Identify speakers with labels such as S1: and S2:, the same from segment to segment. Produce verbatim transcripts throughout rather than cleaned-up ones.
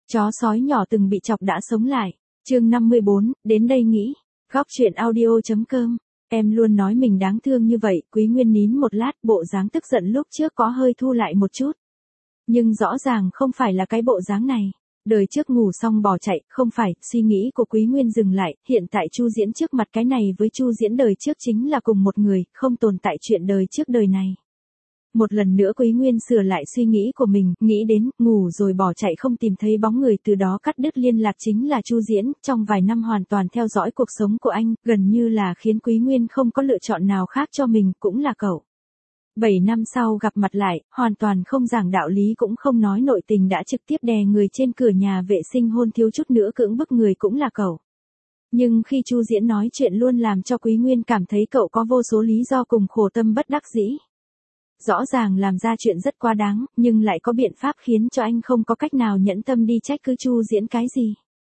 S1: Chó sói nhỏ từng bị chọc đã sống lại. Chương năm mươi bốn, đến đây nghĩ. Góc truyện audio.com. Em luôn nói mình đáng thương như vậy, Quý Nguyên nín một lát, bộ dáng tức giận lúc trước có hơi thu lại một chút. Nhưng rõ ràng không phải là cái bộ dáng này. Đời trước ngủ xong bỏ chạy, không phải, suy nghĩ của Quý Nguyên dừng lại, hiện tại Chu Diễn trước mặt cái này với Chu Diễn đời trước chính là cùng một người, không tồn tại chuyện đời trước đời này. Một lần nữa Quý Nguyên sửa lại suy nghĩ của mình, nghĩ đến, ngủ rồi bỏ chạy không tìm thấy bóng người, từ đó cắt đứt liên lạc chính là Chu Diễn, trong vài năm hoàn toàn theo dõi cuộc sống của anh, gần như là khiến Quý Nguyên không có lựa chọn nào khác cho mình, cũng là cậu. Bảy năm sau gặp mặt lại, hoàn toàn không giảng đạo lý cũng không nói nội tình đã trực tiếp đè người trên cửa nhà vệ sinh hôn, thiếu chút nữa cưỡng bức người cũng là cậu. Nhưng khi Chu Diễn nói chuyện luôn làm cho Quý Nguyên cảm thấy cậu có vô số lý do cùng khổ tâm bất đắc dĩ. Rõ ràng làm ra chuyện rất quá đáng, nhưng lại có biện pháp khiến cho anh không có cách nào nhẫn tâm đi trách cứ Chu Diễn cái gì.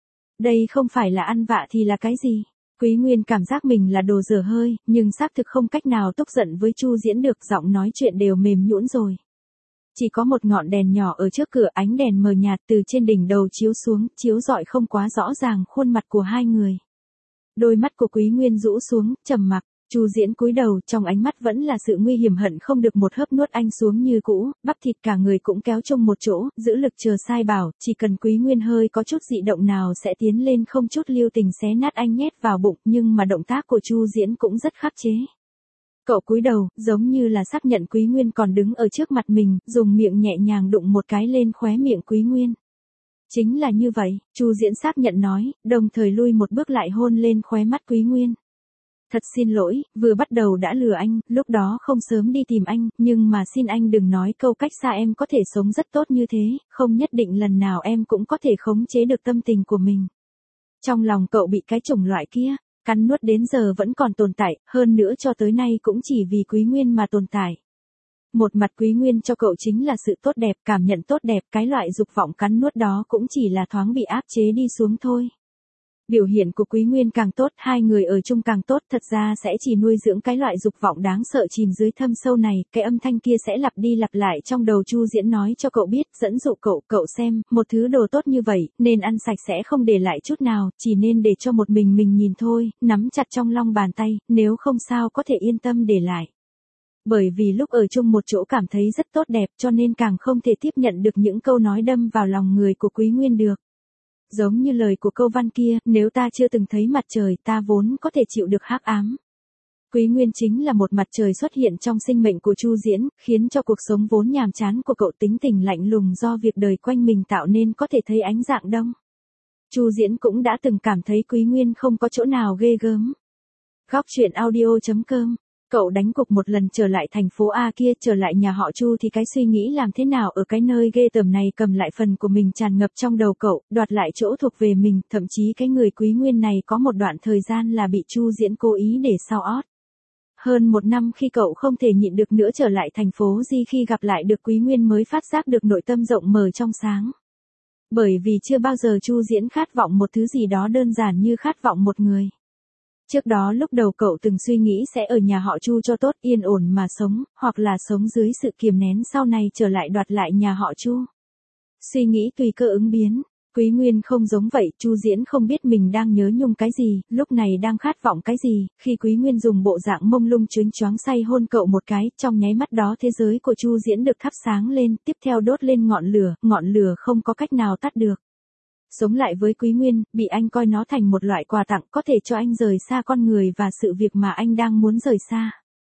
S1: Đây không phải là ăn vạ thì là cái gì? Quý Nguyên cảm giác mình là đồ dở hơi, nhưng xác thực không cách nào tức giận với Chu Diễn được, giọng nói chuyện đều mềm nhũn rồi. Chỉ có một ngọn đèn nhỏ ở trước cửa, ánh đèn mờ nhạt từ trên đỉnh đầu chiếu xuống, chiếu rọi không quá rõ ràng khuôn mặt của hai người. Đôi mắt của Quý Nguyên rũ xuống, trầm mặc. Chu Diễn cúi đầu, trong ánh mắt vẫn là sự nguy hiểm, hận không được một hớp nuốt anh xuống như cũ, bắp thịt cả người cũng kéo chung một chỗ, giữ lực chờ sai bảo, chỉ cần Quý Nguyên hơi có chút dị động nào sẽ tiến lên không chút lưu tình xé nát anh nhét vào bụng, nhưng mà động tác của Chu Diễn cũng rất khắc chế. Cậu cúi đầu, giống như là xác nhận Quý Nguyên còn đứng ở trước mặt mình, dùng miệng nhẹ nhàng đụng một cái lên khóe miệng Quý Nguyên. Chính là như vậy, Chu Diễn xác nhận nói, đồng thời lui một bước lại hôn lên khóe mắt Quý Nguyên. Thật xin lỗi, vừa bắt đầu đã lừa anh, lúc đó không sớm đi tìm anh, nhưng mà xin anh đừng nói câu cách xa, em có thể sống rất tốt như thế, không nhất định lần nào em cũng có thể khống chế được tâm tình của mình. Trong lòng cậu bị cái chủng loại kia, cắn nuốt đến giờ vẫn còn tồn tại, hơn nữa cho tới nay cũng chỉ vì Quý Nguyên mà tồn tại. Một mặt Quý Nguyên cho cậu chính là sự tốt đẹp, cảm nhận tốt đẹp, cái loại dục vọng cắn nuốt đó cũng chỉ là thoáng bị áp chế đi xuống thôi. Biểu hiện của Quý Nguyên càng tốt, hai người ở chung càng tốt, thật ra sẽ chỉ nuôi dưỡng cái loại dục vọng đáng sợ chìm dưới thâm sâu này, cái âm thanh kia sẽ lặp đi lặp lại trong đầu Chu Diễn nói cho cậu biết, dẫn dụ cậu, cậu xem, một thứ đồ tốt như vậy, nên ăn sạch sẽ không để lại chút nào, chỉ nên để cho một mình mình nhìn thôi, nắm chặt trong lòng bàn tay, nếu không sao có thể yên tâm để lại. Bởi vì lúc ở chung một chỗ cảm thấy rất tốt đẹp cho nên càng không thể tiếp nhận được những câu nói đâm vào lòng người của Quý Nguyên được. Giống như lời của câu văn kia, nếu ta chưa từng thấy mặt trời, ta vốn có thể chịu được hắc ám. Quý Nguyên chính là một mặt trời xuất hiện trong sinh mệnh của Chu Diễn, khiến cho cuộc sống vốn nhàm chán của cậu tính tình lạnh lùng do việc đời quanh mình tạo nên có thể thấy ánh dạng đông. Chu Diễn cũng đã từng cảm thấy Quý Nguyên không có chỗ nào ghê gớm. Góc truyện audio.com. Cậu đánh cục một lần trở lại thành phố A kia, trở lại nhà họ Chu thì cái suy nghĩ làm thế nào ở cái nơi ghê tởm này cầm lại phần của mình tràn ngập trong đầu cậu, đoạt lại chỗ thuộc về mình, thậm chí cái người Quý Nguyên này có một đoạn thời gian là bị Chu Diễn cố ý để sau ót. Hơn một năm khi cậu không thể nhịn được nữa trở lại thành phố Di, khi gặp lại được Quý Nguyên mới phát giác được nội tâm rộng mở trong sáng. Bởi vì chưa bao giờ Chu Diễn khát vọng một thứ gì đó đơn giản như khát vọng một người. Trước đó lúc đầu cậu từng suy nghĩ sẽ ở nhà họ Chu cho tốt, yên ổn mà sống, hoặc là sống dưới sự kiềm nén sau này trở lại đoạt lại nhà họ Chu. Suy nghĩ tùy cơ ứng biến, Quý Nguyên không giống vậy, Chu Diễn không biết mình đang nhớ nhung cái gì, lúc này đang khát vọng cái gì, khi Quý Nguyên dùng bộ dạng mông lung chớnh choáng say hôn cậu một cái, trong nháy mắt đó thế giới của Chu Diễn được thắp sáng lên, tiếp theo đốt lên ngọn lửa, ngọn lửa không có cách nào tắt được. Sống lại với Quý Nguyên, bị anh coi nó thành một loại quà tặng có thể cho anh rời xa con người và sự việc mà anh đang muốn rời xa.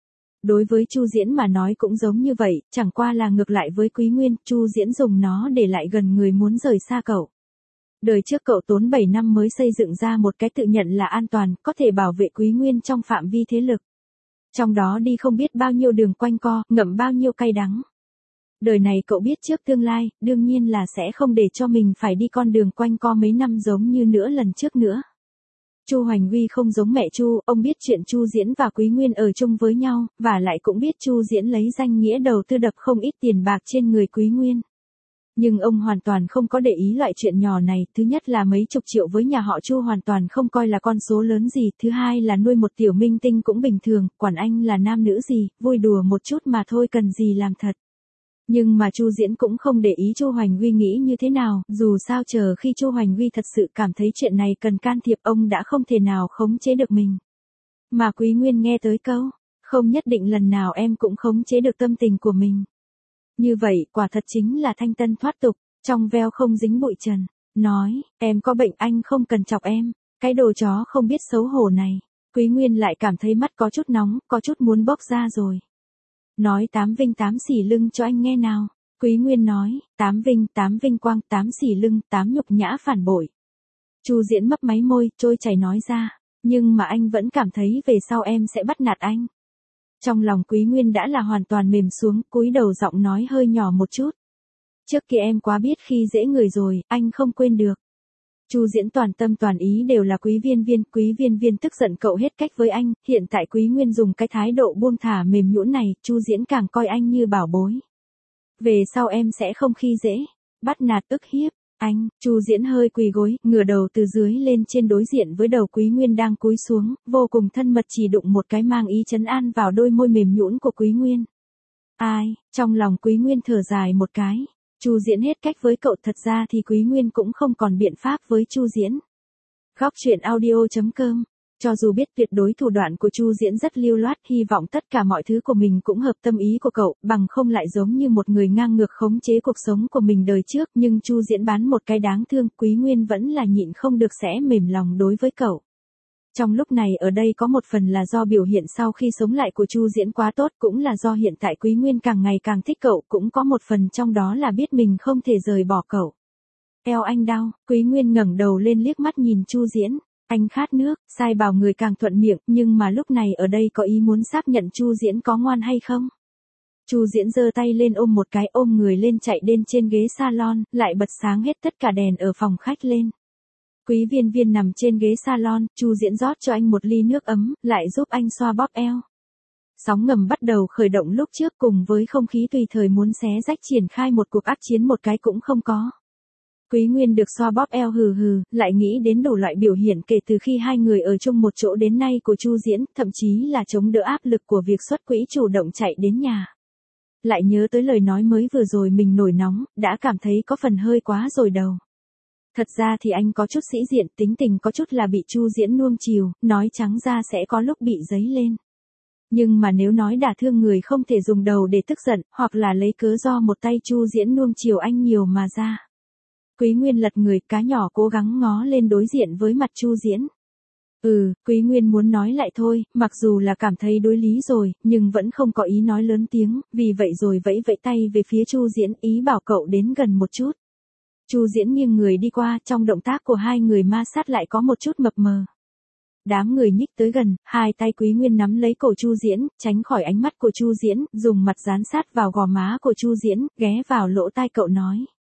S1: Đối với Chu Diễn mà nói cũng giống như vậy, chẳng qua là ngược lại với Quý Nguyên, Chu Diễn dùng nó để lại gần người muốn rời xa cậu. Đời trước cậu tốn bảy năm mới xây dựng ra một cái tự nhận là an toàn, có thể bảo vệ Quý Nguyên trong phạm vi thế lực. Trong đó đi không biết bao nhiêu đường quanh co, ngậm bao nhiêu cay đắng. Đời này cậu biết trước tương lai, đương nhiên là sẽ không để cho mình phải đi con đường quanh co mấy năm giống như nữa lần trước nữa. Chu Hoành Huy không giống mẹ Chu, ông biết chuyện Chu Diễn và Quý Nguyên ở chung với nhau, và lại cũng biết Chu Diễn lấy danh nghĩa đầu tư đập không ít tiền bạc trên người Quý Nguyên. Nhưng ông hoàn toàn không có để ý loại chuyện nhỏ này, thứ nhất là mấy chục triệu với nhà họ Chu hoàn toàn không coi là con số lớn gì, thứ hai là nuôi một tiểu minh tinh cũng bình thường, quản anh là nam nữ gì, vui đùa một chút mà thôi cần gì làm thật. Nhưng mà Chu Diễn cũng không để ý Chu Hoành Uy nghĩ như thế nào, dù sao chờ khi Chu Hoành Uy thật sự cảm thấy chuyện này cần can thiệp, ông đã không thể nào khống chế được mình. Mà Quý Nguyên nghe tới câu, không nhất định lần nào em cũng khống chế được tâm tình của mình. Như vậy, quả thật chính là thanh tân thoát tục, trong veo không dính bụi trần. Nói, em có bệnh anh không cần chọc em, cái đồ chó không biết xấu hổ này. Quý Nguyên lại cảm thấy mắt có chút nóng, có chút muốn bốc ra rồi. Nói tám vinh tám xỉ lưng cho anh nghe nào. Quý Nguyên nói, tám vinh, tám vinh quang, tám xỉ lưng, tám nhục nhã phản bội. Chu Diễn mấp máy môi, trôi chảy nói ra, nhưng mà anh vẫn cảm thấy về sau em sẽ bắt nạt anh. Trong lòng Quý Nguyên đã là hoàn toàn mềm xuống, cúi đầu giọng nói hơi nhỏ một chút. Trước kia em quá biết khi dễ người rồi, anh không quên được. Chu Diễn toàn tâm toàn ý đều là Quý Viên Viên, Quý Viên Viên tức giận cậu hết cách với anh, hiện tại Quý Nguyên dùng cái thái độ buông thả mềm nhũn này, Chu Diễn càng coi anh như bảo bối. Về sau em sẽ không khi dễ, bắt nạt ức hiếp, anh, Chu Diễn hơi quỳ gối, ngửa đầu từ dưới lên trên đối diện với đầu Quý Nguyên đang cúi xuống, vô cùng thân mật chỉ đụng một cái mang ý trấn an vào đôi môi mềm nhũn của Quý Nguyên. Ai, trong lòng Quý Nguyên thở dài một cái. Chu Diễn hết cách với cậu, thật ra thì Quý Nguyên cũng không còn biện pháp với Chu Diễn. Góc truyện audio chấm com. Cho dù biết tuyệt đối thủ đoạn của Chu Diễn rất lưu loát, hy vọng tất cả mọi thứ của mình cũng hợp tâm ý của cậu, bằng không lại giống như một người ngang ngược khống chế cuộc sống của mình đời trước, nhưng Chu Diễn bán một cái đáng thương, Quý Nguyên vẫn là nhịn không được sẽ mềm lòng đối với cậu. Trong lúc này ở đây có một phần là do biểu hiện sau khi sống lại của Chu Diễn quá tốt, cũng là do hiện tại Quý Nguyên càng ngày càng thích cậu, cũng có một phần trong đó là biết mình không thể rời bỏ cậu. Eo anh đau, Quý Nguyên ngẩng đầu lên liếc mắt nhìn Chu Diễn, anh khát nước, sai bảo người càng thuận miệng, nhưng mà lúc này ở đây có ý muốn xác nhận Chu Diễn có ngoan hay không. Chu Diễn giơ tay lên ôm một cái, ôm người lên chạy đến trên ghế salon, lại bật sáng hết tất cả đèn ở phòng khách lên. Quý Viên Viên nằm trên ghế salon, Chu Diễn rót cho anh một ly nước ấm, lại giúp anh xoa bóp eo. Sóng ngầm bắt đầu khởi động lúc trước, cùng với không khí tùy thời muốn xé rách triển khai một cuộc ác chiến một cái cũng không có. Quý Nguyên được xoa bóp eo hừ hừ, lại nghĩ đến đủ loại biểu hiện kể từ khi hai người ở chung một chỗ đến nay của Chu Diễn, thậm chí là chống đỡ áp lực của việc xuất quỹ chủ động chạy đến nhà. Lại nhớ tới lời nói mới vừa rồi mình nổi nóng, đã cảm thấy có phần hơi quá rồi đầu. Thật ra thì anh có chút sĩ diện, tính tình có chút là bị Chu Diễn nuông chiều, nói trắng ra sẽ có lúc bị dấy lên. Nhưng mà nếu nói đả thương người không thể dùng đầu để tức giận, hoặc là lấy cớ do một tay Chu Diễn nuông chiều anh nhiều mà ra. Quý Nguyên lật người, cá nhỏ cố gắng ngó lên đối diện với mặt Chu Diễn. Ừ, Quý Nguyên muốn nói lại thôi, mặc dù là cảm thấy đối lý rồi, nhưng vẫn không có ý nói lớn tiếng, vì vậy rồi vẫy vẫy tay về phía Chu Diễn, ý bảo cậu đến gần một chút. Chu Diễn nghiêng người đi qua, trong động tác của hai người ma sát lại có một chút mập mờ. Đám người nhích tới gần, hai tay Quý Nguyên nắm lấy cổ Chu Diễn, tránh khỏi ánh mắt của Chu Diễn, dùng mặt dán sát vào gò má của Chu Diễn, ghé vào lỗ tai cậu nói.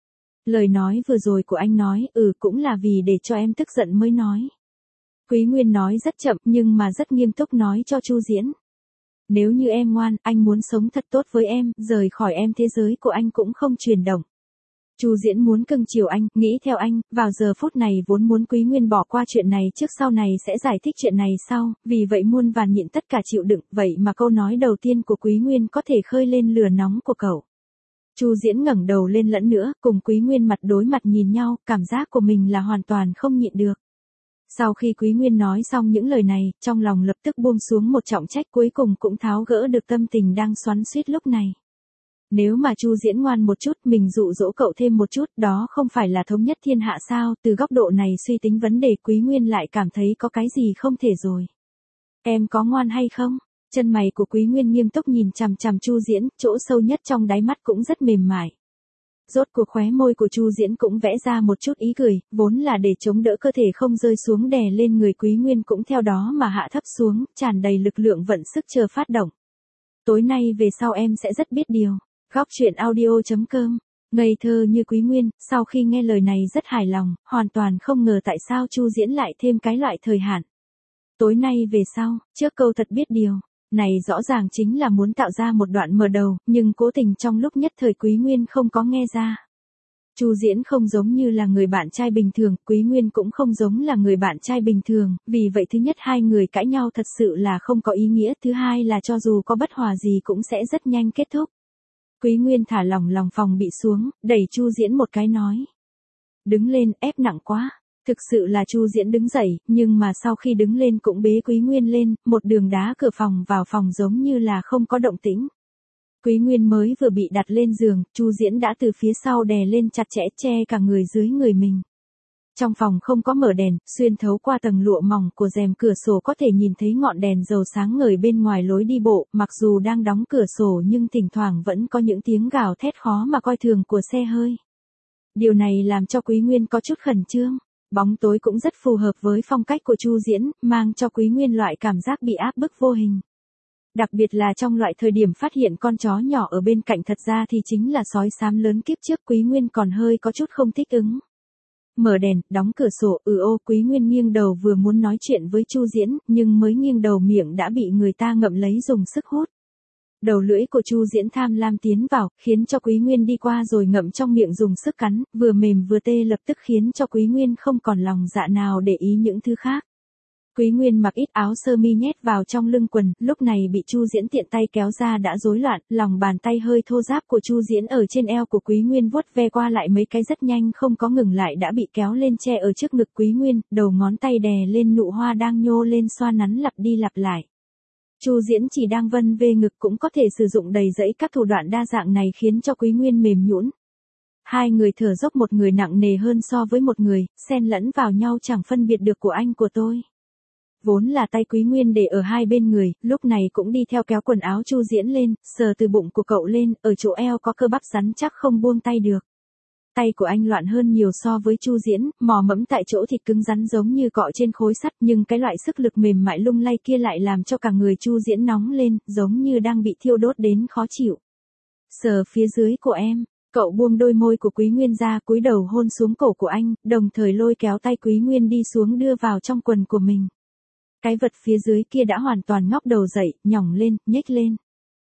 S1: Lời nói vừa rồi của anh nói, ừ cũng là vì để cho em tức giận mới nói. Quý Nguyên nói rất chậm nhưng mà rất nghiêm túc nói cho Chu Diễn. Nếu như em ngoan, anh muốn sống thật tốt với em, rời khỏi em thế giới của anh cũng không chuyển động. Chu Diễn muốn cưng chiều anh, nghĩ theo anh, vào giờ phút này vốn muốn Quý Nguyên bỏ qua chuyện này trước, sau này sẽ giải thích chuyện này sau, vì vậy muôn vàn nhịn tất cả chịu đựng, vậy mà câu nói đầu tiên của Quý Nguyên có thể khơi lên lửa nóng của cậu. Chu Diễn ngẩng đầu lên lẫn nữa, cùng Quý Nguyên mặt đối mặt nhìn nhau, cảm giác của mình là hoàn toàn không nhịn được. Sau khi Quý Nguyên nói xong những lời này, trong lòng lập tức buông xuống một trọng trách, cuối cùng cũng tháo gỡ được tâm tình đang xoắn xuýt lúc này. Nếu mà Chu Diễn ngoan một chút, mình dụ dỗ cậu thêm một chút, đó không phải là thống nhất thiên hạ sao? Từ góc độ này suy tính vấn đề, Quý Nguyên lại cảm thấy có cái gì không thể rồi. Em có ngoan hay không? Chân mày của Quý Nguyên nghiêm túc nhìn chằm chằm Chu Diễn, chỗ sâu nhất trong đáy mắt cũng rất mềm mại. Rốt cuộc khóe môi của Chu Diễn cũng vẽ ra một chút ý cười, vốn là để chống đỡ cơ thể không rơi xuống đè lên người Quý Nguyên cũng theo đó mà hạ thấp xuống, tràn đầy lực lượng vận sức chờ phát động. Tối nay về sau em sẽ rất biết điều. Góc truyện audio chấm com. Ngây thơ như Quý Nguyên, sau khi nghe lời này rất hài lòng, hoàn toàn không ngờ tại sao Chu Diễn lại thêm cái loại thời hạn. Tối nay về sau, trước câu thật biết điều, này rõ ràng chính là muốn tạo ra một đoạn mở đầu, nhưng cố tình trong lúc nhất thời Quý Nguyên không có nghe ra. Chu Diễn không giống như là người bạn trai bình thường, Quý Nguyên cũng không giống là người bạn trai bình thường, vì vậy thứ nhất hai người cãi nhau thật sự là không có ý nghĩa, thứ hai là cho dù có bất hòa gì cũng sẽ rất nhanh kết thúc. Quý Nguyên thả lỏng lòng phòng bị xuống, đẩy Chu Diễn một cái nói. Đứng lên, ép nặng quá. Thực sự là Chu Diễn đứng dậy, nhưng mà sau khi đứng lên cũng bế Quý Nguyên lên, một đường đá cửa phòng vào phòng giống như là không có động tĩnh. Quý Nguyên mới vừa bị đặt lên giường, Chu Diễn đã từ phía sau đè lên chặt chẽ che cả người dưới người mình. Trong phòng không có mở đèn, xuyên thấu qua tầng lụa mỏng của rèm cửa sổ có thể nhìn thấy ngọn đèn dầu sáng ngời bên ngoài lối đi bộ, mặc dù đang đóng cửa sổ nhưng thỉnh thoảng vẫn có những tiếng gào thét khó mà coi thường của xe hơi. Điều này làm cho Quý Nguyên có chút khẩn trương. Bóng tối cũng rất phù hợp với phong cách của Chu Diễn, mang cho Quý Nguyên loại cảm giác bị áp bức vô hình. Đặc biệt là trong loại thời điểm phát hiện con chó nhỏ ở bên cạnh thật ra thì chính là sói xám lớn kiếp trước, Quý Nguyên còn hơi có chút không thích ứng. Mở đèn, đóng cửa sổ, ừ ô Quý Nguyên nghiêng đầu vừa muốn nói chuyện với Chu Diễn, nhưng mới nghiêng đầu miệng đã bị người ta ngậm lấy dùng sức hút. Đầu lưỡi của Chu Diễn tham lam tiến vào, khiến cho Quý Nguyên đi qua rồi ngậm trong miệng dùng sức cắn, vừa mềm vừa tê lập tức khiến cho Quý Nguyên không còn lòng dạ nào để ý những thứ khác. Quý Nguyên mặc ít áo sơ mi nhét vào trong lưng quần, lúc này bị Chu Diễn tiện tay kéo ra đã rối loạn, lòng bàn tay hơi thô ráp của Chu Diễn ở trên eo của Quý Nguyên vuốt ve qua lại mấy cái rất nhanh không có ngừng lại đã bị kéo lên che ở trước ngực Quý Nguyên, đầu ngón tay đè lên nụ hoa đang nhô lên xoa nắn lặp đi lặp lại. Chu Diễn chỉ đang vân vê ngực cũng có thể sử dụng đầy dẫy các thủ đoạn đa dạng này khiến cho Quý Nguyên mềm nhũn. Hai người thở dốc, một người nặng nề hơn so với một người, xen lẫn vào nhau chẳng phân biệt được của anh của tôi. Vốn là tay Quý Nguyên để ở hai bên người, lúc này cũng đi theo kéo quần áo Chu Diễn lên, sờ từ bụng của cậu lên, ở chỗ eo có cơ bắp rắn chắc không buông tay được. Tay của anh loạn hơn nhiều so với Chu Diễn, mò mẫm tại chỗ thịt cứng rắn giống như cọ trên khối sắt, nhưng cái loại sức lực mềm mại lung lay kia lại làm cho cả người Chu Diễn nóng lên, giống như đang bị thiêu đốt đến khó chịu. Sờ phía dưới của em, cậu buông đôi môi của Quý Nguyên ra, cúi đầu hôn xuống cổ của anh, đồng thời lôi kéo tay Quý Nguyên đi xuống đưa vào trong quần của mình. Cái vật phía dưới kia đã hoàn toàn ngóc đầu dậy, nhỏng lên, nhếch lên.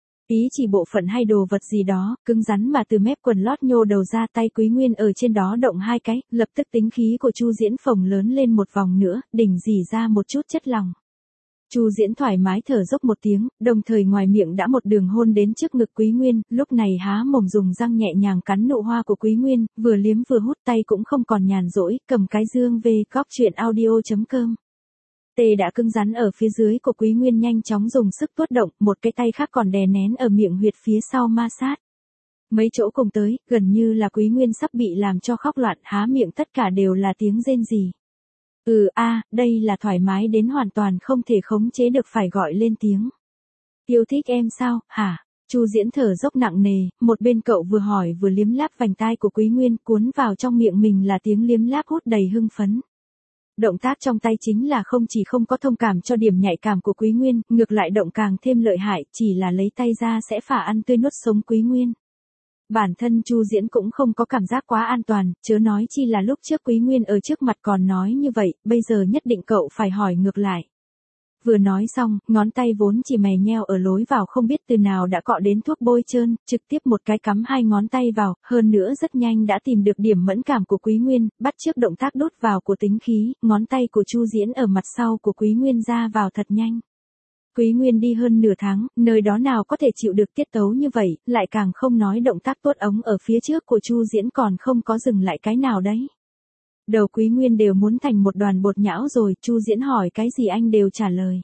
S1: Ý chỉ bộ phận hay đồ vật gì đó, cứng rắn mà từ mép quần lót nhô đầu ra, tay Quý Nguyên ở trên đó động hai cái, lập tức tính khí của Chu Diễn phồng lớn lên một vòng nữa, đỉnh dỉ ra một chút chất lòng. Chu Diễn thoải mái thở dốc một tiếng, đồng thời ngoài miệng đã một đường hôn đến trước ngực Quý Nguyên, lúc này há mồm dùng răng nhẹ nhàng cắn nụ hoa của Quý Nguyên, vừa liếm vừa hút, tay cũng không còn nhàn rỗi, cầm cái dương về góc chuyện audio chấm com. Tê đã cứng rắn ở phía dưới của Quý Nguyên nhanh chóng dùng sức tuốt động, một cái tay khác còn đè nén ở miệng huyệt phía sau ma sát. Mấy chỗ cùng tới, gần như là Quý Nguyên sắp bị làm cho khóc loạn, há miệng tất cả đều là tiếng rên rỉ. Ừ a, à, đây là thoải mái đến hoàn toàn không thể khống chế được phải gọi lên tiếng. Yêu thích em sao, hả? Chu Diễn thở dốc nặng nề, một bên cậu vừa hỏi vừa liếm láp vành tai của Quý Nguyên, cuốn vào trong miệng mình là tiếng liếm láp hút đầy hưng phấn. Động tác trong tay chính là không chỉ không có thông cảm cho điểm nhạy cảm của Quý Nguyên, ngược lại động càng thêm lợi hại, chỉ là lấy tay ra sẽ phả ăn tươi nuốt sống Quý Nguyên. Bản thân Chu Diễn cũng không có cảm giác quá an toàn, chớ nói chi là lúc trước Quý Nguyên ở trước mặt còn nói như vậy, bây giờ nhất định cậu phải hỏi ngược lại. Vừa nói xong, ngón tay vốn chỉ mè nheo ở lối vào không biết từ nào đã cọ đến thuốc bôi trơn, trực tiếp một cái cắm hai ngón tay vào, hơn nữa rất nhanh đã tìm được điểm mẫn cảm của Quý Nguyên, bắt chước động tác đút vào của tính khí, ngón tay của Chu Diễn ở mặt sau của Quý Nguyên ra vào thật nhanh. Quý Nguyên đi hơn nửa tháng, nơi đó nào có thể chịu được tiết tấu như vậy, lại càng không nói động tác tuốt ống ở phía trước của Chu Diễn còn không có dừng lại cái nào đấy. Đầu Quý Nguyên đều muốn thành một đoàn bột nhão rồi, Chu Diễn hỏi cái gì anh đều trả lời.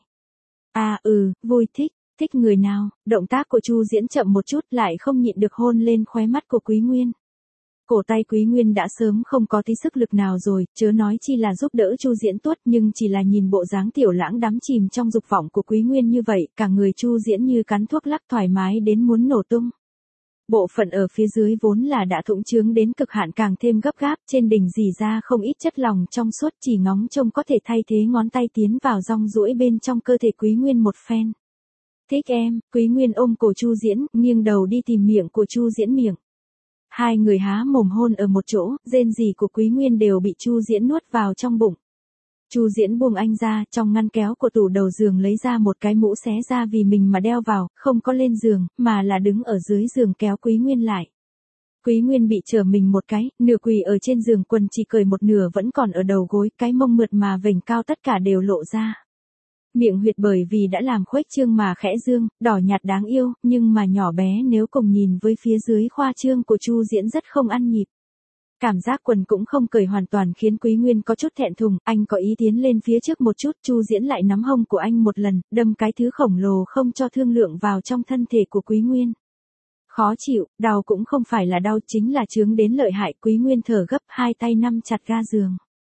S1: À ừ, vui thích, thích người nào, động tác của Chu Diễn chậm một chút lại không nhịn được hôn lên khóe mắt của Quý Nguyên. Cổ tay Quý Nguyên đã sớm không có tí sức lực nào rồi, chớ nói chi là giúp đỡ Chu Diễn tuốt, nhưng chỉ là nhìn bộ dáng tiểu lãng đắm chìm trong dục vọng của Quý Nguyên như vậy, cả người Chu Diễn như cắn thuốc lắc thoải mái đến muốn nổ tung. Bộ phận ở phía dưới vốn là đã thủng trướng đến cực hạn càng thêm gấp gáp, trên đỉnh rỉ ra không ít chất lỏng trong suốt, chỉ ngóng trông có thể thay thế ngón tay tiến vào rong ruỗi bên trong cơ thể Quý Nguyên một phen. Thích em, Quý Nguyên ôm cổ Chu Diễn, nghiêng đầu đi tìm miệng của Chu Diễn miệng. Hai người há mồm hôn ở một chỗ, rên rỉ của Quý Nguyên đều bị Chu Diễn nuốt vào trong bụng. Chu Diễn buông anh ra, trong ngăn kéo của tủ đầu giường lấy ra một cái mũ xé ra vì mình mà đeo vào, không có lên giường, mà là đứng ở dưới giường kéo Quý Nguyên lại. Quý Nguyên bị trở mình một cái, nửa quỳ ở trên giường, quần chỉ cởi một nửa vẫn còn ở đầu gối, cái mông mượt mà vểnh cao tất cả đều lộ ra. miệng huyệt bởi vì đã làm khuếch trương mà khẽ dương, đỏ nhạt đáng yêu, nhưng mà nhỏ bé nếu cùng nhìn với phía dưới khoa trương của Chu Diễn rất không ăn nhịp. Cảm giác quần cũng không cởi hoàn toàn khiến Quý Nguyên có chút thẹn thùng, anh có ý tiến lên phía trước một chút, Chu Diễn lại nắm hông của anh một lần, đâm cái thứ khổng lồ không cho thương lượng vào trong thân thể của Quý Nguyên. Khó chịu, đau cũng không phải là đau chính là chướng đến lợi hại, Quý Nguyên thở gấp, hai tay nắm chặt ga giường.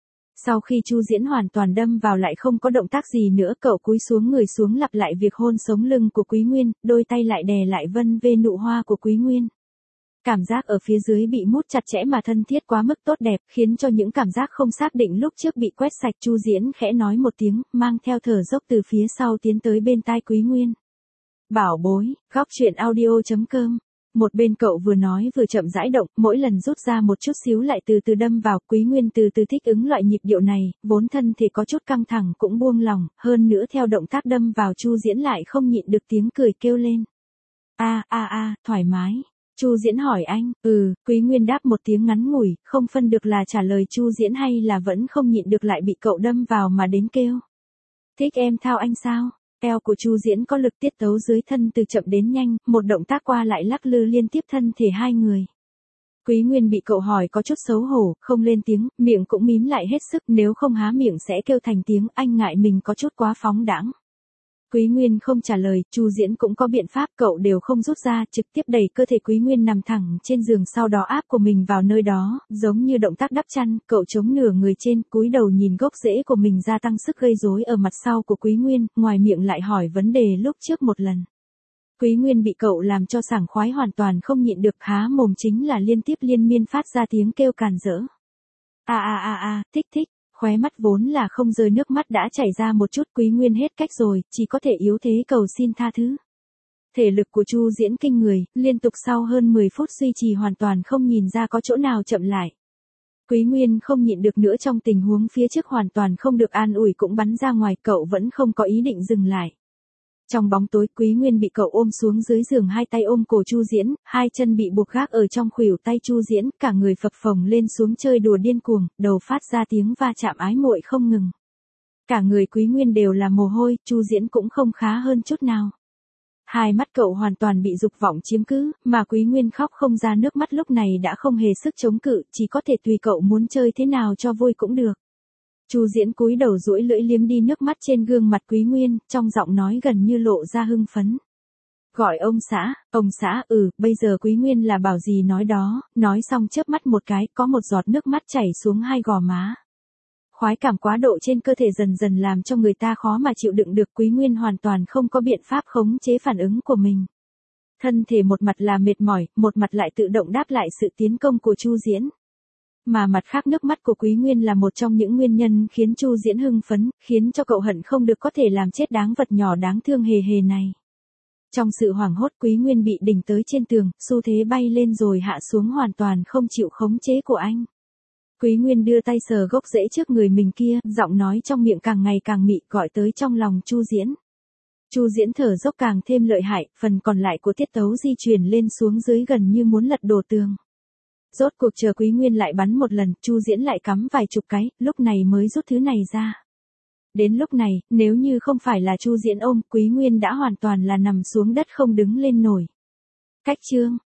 S1: Sau khi Chu Diễn hoàn toàn đâm vào lại không có động tác gì nữa, cậu cúi xuống người xuống lặp lại việc hôn sống lưng của Quý Nguyên, đôi tay lại đè lại vân vê nụ hoa của Quý Nguyên. Cảm giác ở phía dưới bị mút chặt chẽ mà thân thiết quá mức tốt đẹp, khiến cho những cảm giác không xác định lúc trước bị quét sạch. Chu Diễn khẽ nói một tiếng, mang theo thở dốc từ phía sau tiến tới bên tai Quý Nguyên. Bảo bối, góc truyện audio chấm com. Một bên cậu vừa nói vừa chậm rãi động, mỗi lần rút ra một chút xíu lại từ từ đâm vào. Quý Nguyên từ từ thích ứng loại nhịp điệu này, vốn thân thì có chút căng thẳng cũng buông lỏng, hơn nữa theo động tác đâm vào Chu Diễn lại không nhịn được tiếng cười kêu lên. A a a, thoải mái. Chu Diễn hỏi anh, ừ, Quý Nguyên đáp một tiếng ngắn ngủi, không phân được là trả lời Chu Diễn hay là vẫn không nhịn được lại bị cậu đâm vào mà đến kêu. Thích em thao anh sao? Eo của Chu Diễn có lực, tiết tấu dưới thân từ chậm đến nhanh, một động tác qua lại lắc lư liên tiếp thân thể hai người. Quý Nguyên bị cậu hỏi có chút xấu hổ, không lên tiếng, miệng cũng mím lại hết sức, nếu không há miệng sẽ kêu thành tiếng, anh ngại mình có chút quá phóng đãng. Quý Nguyên không trả lời, Chu Diễn cũng có biện pháp, cậu đều không rút ra, trực tiếp đẩy cơ thể Quý Nguyên nằm thẳng trên giường, sau đó áp của mình vào nơi đó, giống như động tác đắp chăn, cậu chống nửa người trên, cúi đầu nhìn gốc rễ của mình gia tăng sức gây rối ở mặt sau của Quý Nguyên, ngoài miệng lại hỏi vấn đề lúc trước một lần. Quý Nguyên bị cậu làm cho sảng khoái hoàn toàn không nhịn được, há mồm chính là liên tiếp liên miên phát ra tiếng kêu càn rỡ. A a a a, thích thích. Khóe mắt vốn là không rơi nước mắt đã chảy ra một chút, Quý Nguyên hết cách rồi, chỉ có thể yếu thế cầu xin tha thứ. Thể lực của Chu Diễn kinh người, liên tục sau hơn mười phút duy trì hoàn toàn không nhìn ra có chỗ nào chậm lại. Quý Nguyên không nhịn được nữa, trong tình huống phía trước hoàn toàn không được an ủi cũng bắn ra ngoài, cậu vẫn không có ý định dừng lại. Trong bóng tối, Quý Nguyên bị cậu ôm xuống dưới giường, hai tay ôm cổ Chu Diễn, hai chân bị buộc gác ở trong khuỷu tay Chu Diễn, cả người phập phồng lên xuống chơi đùa điên cuồng, đầu phát ra tiếng va chạm ái muội không ngừng. Cả người Quý Nguyên đều là mồ hôi, Chu Diễn cũng không khá hơn chút nào. Hai mắt cậu hoàn toàn bị dục vọng chiếm cứ, mà Quý Nguyên khóc không ra nước mắt, lúc này đã không hề sức chống cự, chỉ có thể tùy cậu muốn chơi thế nào cho vui cũng được. Chu Diễn cúi đầu duỗi lưỡi liếm đi nước mắt trên gương mặt Quý Nguyên, trong giọng nói gần như lộ ra hưng phấn. Gọi ông xã, ông xã, ừ, bây giờ Quý Nguyên là bảo gì nói đó, nói xong chớp mắt một cái, có một giọt nước mắt chảy xuống hai gò má. Khoái cảm quá độ trên cơ thể dần dần làm cho người ta khó mà chịu đựng được, Quý Nguyên hoàn toàn không có biện pháp khống chế phản ứng của mình. Thân thể một mặt là mệt mỏi, một mặt lại tự động đáp lại sự tiến công của Chu Diễn. Mà mặt khác, nước mắt của Quý Nguyên là một trong những nguyên nhân khiến Chu Diễn hưng phấn, khiến cho cậu hận không được có thể làm chết đáng vật nhỏ đáng thương hề hề này. Trong sự hoảng hốt, Quý Nguyên bị đỉnh tới trên tường, xu thế bay lên rồi hạ xuống hoàn toàn không chịu khống chế của anh. Quý Nguyên đưa tay sờ gốc rễ trước người mình kia, giọng nói trong miệng càng ngày càng mị, gọi tới trong lòng Chu Diễn. Chu Diễn thở dốc càng thêm lợi hại, phần còn lại của tiết tấu di chuyển lên xuống dưới gần như muốn lật đổ tường. Rốt cuộc chờ Quý Nguyên lại bắn một lần, Chu Diễn lại cắm vài chục cái, lúc này mới rút thứ này ra. Đến lúc này, nếu như không phải là Chu Diễn ôm, Quý Nguyên đã hoàn toàn là nằm xuống đất không đứng lên nổi. Cách chương